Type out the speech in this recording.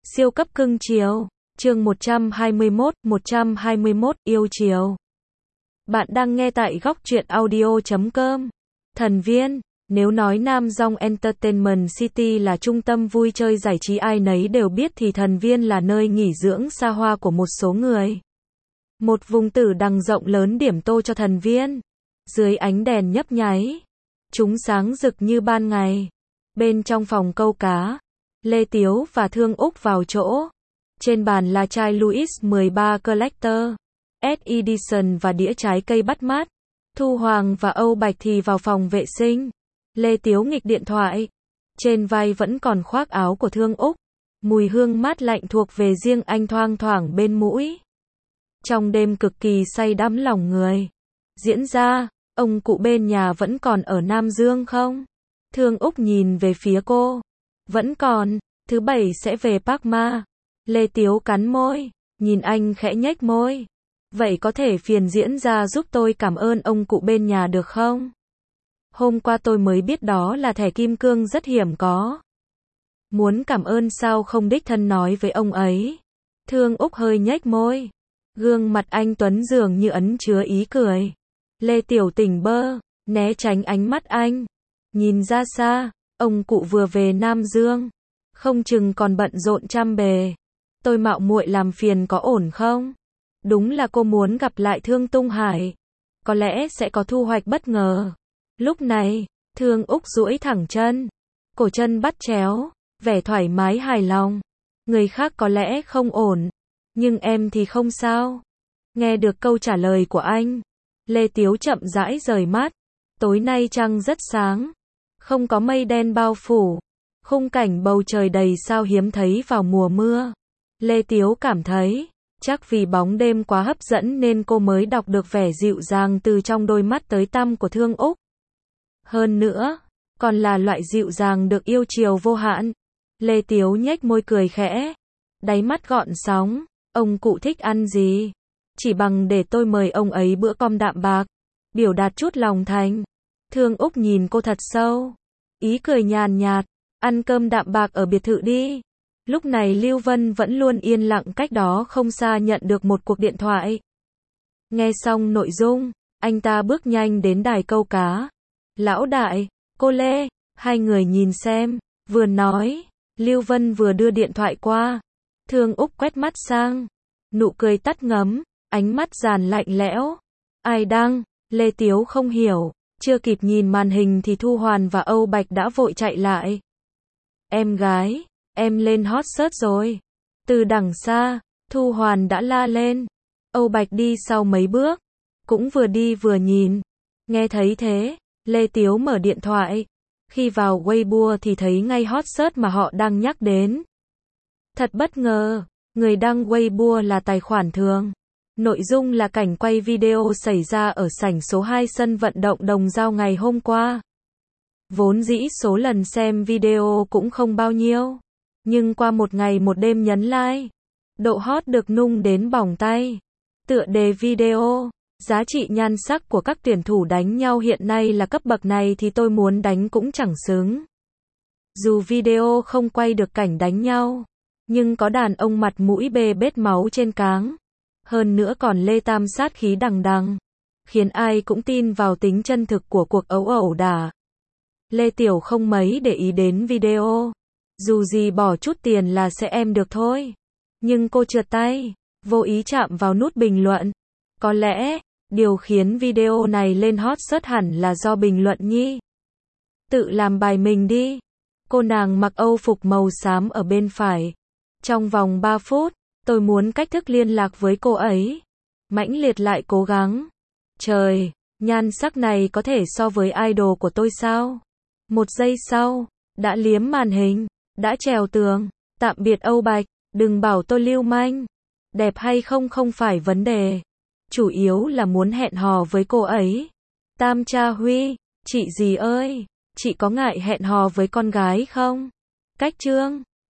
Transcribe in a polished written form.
Siêu cấp cưng chiều. Chương 121 yêu chiều. Bạn đang nghe tại góc truyện audio.com. Thần Viên. Nếu nói Nam Dong Entertainment City là trung tâm vui chơi giải trí ai nấy đều biết thì Thần Viên là nơi nghỉ dưỡng xa hoa của một số người. Một vùng tử đằng rộng lớn điểm tô cho Thần Viên. Dưới ánh đèn nhấp nháy, chúng sáng rực như ban ngày. Bên trong phòng câu cá, Lê Tiếu và Thương Úc vào chỗ. Trên bàn là chai Louis 13 Collector, S Edition và đĩa trái cây bắt mắt. Thu Hoàng và Âu Bạch thì vào phòng vệ sinh. Lê Tiếu nghịch điện thoại. Trên vai vẫn còn khoác áo của Thương Úc. Mùi hương mát lạnh thuộc về riêng anh thoang thoảng bên mũi. Trong đêm cực kỳ say đắm lòng người diễn ra, ông cụ bên nhà vẫn còn ở Nam Dương không? Thương Úc nhìn về phía cô. Vẫn còn, thứ bảy sẽ về Park Ma. Lê Tiếu cắn môi, nhìn anh khẽ nhếch môi. Vậy có thể phiền diễn ra giúp tôi cảm ơn ông cụ bên nhà được không? Hôm qua tôi mới biết đó là thẻ kim cương rất hiếm có. Muốn cảm ơn sao không đích thân nói với ông ấy? Thương Úc hơi nhếch môi. Gương mặt anh Tuấn dường như ẩn chứa ý cười. Lê Tiểu tỉnh bơ, né tránh ánh mắt anh. Nhìn ra xa, ông cụ vừa về Nam Dương. Không chừng còn bận rộn trăm bề. Tôi mạo muội làm phiền có ổn không? Đúng là cô muốn gặp lại Thương Tung Hải. Có lẽ sẽ có thu hoạch bất ngờ. Lúc này, Thương Úc duỗi thẳng chân. Cổ chân bắt chéo, vẻ thoải mái hài lòng. Người khác có lẽ không ổn, nhưng em thì không sao. Nghe được câu trả lời của anh, Lê Tiếu chậm rãi rời mắt. Tối nay trăng rất sáng, không có mây đen bao phủ. Khung cảnh bầu trời đầy sao hiếm thấy vào mùa mưa. Lê Tiếu cảm thấy, chắc vì bóng đêm quá hấp dẫn nên cô mới đọc được vẻ dịu dàng từ trong đôi mắt tới tăm của Thương Úc. Hơn nữa, còn là loại dịu dàng được yêu chiều vô hạn. Lê Tiếu nhếch môi cười khẽ, đáy mắt gọn sóng. Ông cụ thích ăn gì? Chỉ bằng để tôi mời ông ấy bữa cơm đạm bạc, biểu đạt chút lòng thành. Thương Úc nhìn cô thật sâu, ý cười nhàn nhạt, ăn cơm đạm bạc ở biệt thự đi. Lúc này Lưu Vân vẫn luôn yên lặng cách đó không xa nhận được một cuộc điện thoại. Nghe xong nội dung, anh ta bước nhanh đến đài câu cá. Lão đại, cô Lê, hai người nhìn xem, vừa nói, Lưu Vân vừa đưa điện thoại qua. Thương Úc quét mắt sang, nụ cười tắt ngấm, ánh mắt giàn lạnh lẽo. Ai đăng? Lê Tiếu không hiểu, chưa kịp nhìn màn hình thì Thu Hoàn và Âu Bạch đã vội chạy lại. Em gái, em lên hot search rồi. Từ đằng xa, Thu Hoàn đã la lên. Âu Bạch đi sau mấy bước, cũng vừa đi vừa nhìn. Nghe thấy thế, Lê Tiếu mở điện thoại. Khi vào Weibo thì thấy ngay hot search mà họ đang nhắc đến. Thật bất ngờ, người đăng Weibo là tài khoản thường. Nội dung là cảnh quay video xảy ra ở sảnh số 2 sân vận động Đồng Dao ngày hôm qua. Vốn dĩ số lần xem video cũng không bao nhiêu, nhưng qua một ngày một đêm nhấn like, độ hot được nung đến bỏng tay. Tựa đề video, giá trị nhan sắc của các tuyển thủ đánh nhau hiện nay là cấp bậc này thì tôi muốn đánh cũng chẳng xứng. Dù video không quay được cảnh đánh nhau, nhưng có đàn ông mặt mũi bê bết máu trên cáng. Hơn nữa còn lê tam sát khí đằng đằng, khiến ai cũng tin vào tính chân thực của cuộc ẩu đả. Lê Tiểu không mấy để ý đến video. Dù gì bỏ chút tiền là sẽ em được thôi. Nhưng cô trượt tay, vô ý chạm vào nút bình luận. Có lẽ, điều khiến video này lên hot search hẳn là do bình luận nhi. Tự làm bài mình đi. Cô nàng mặc Âu phục màu xám ở bên phải. Trong vòng 3 phút, tôi muốn cách thức liên lạc với cô ấy. Mãnh liệt lại cố gắng. Trời, nhan sắc này có thể so với idol của tôi sao? Một giây sau, đã liếm màn hình, đã trèo tường. Tạm biệt Âu Bạch, đừng bảo tôi lưu manh. Đẹp hay không không phải vấn đề. Chủ yếu là muốn hẹn hò với cô ấy. Tam Cha Huy, chị gì ơi, chị có ngại hẹn hò với con gái không? Cách chương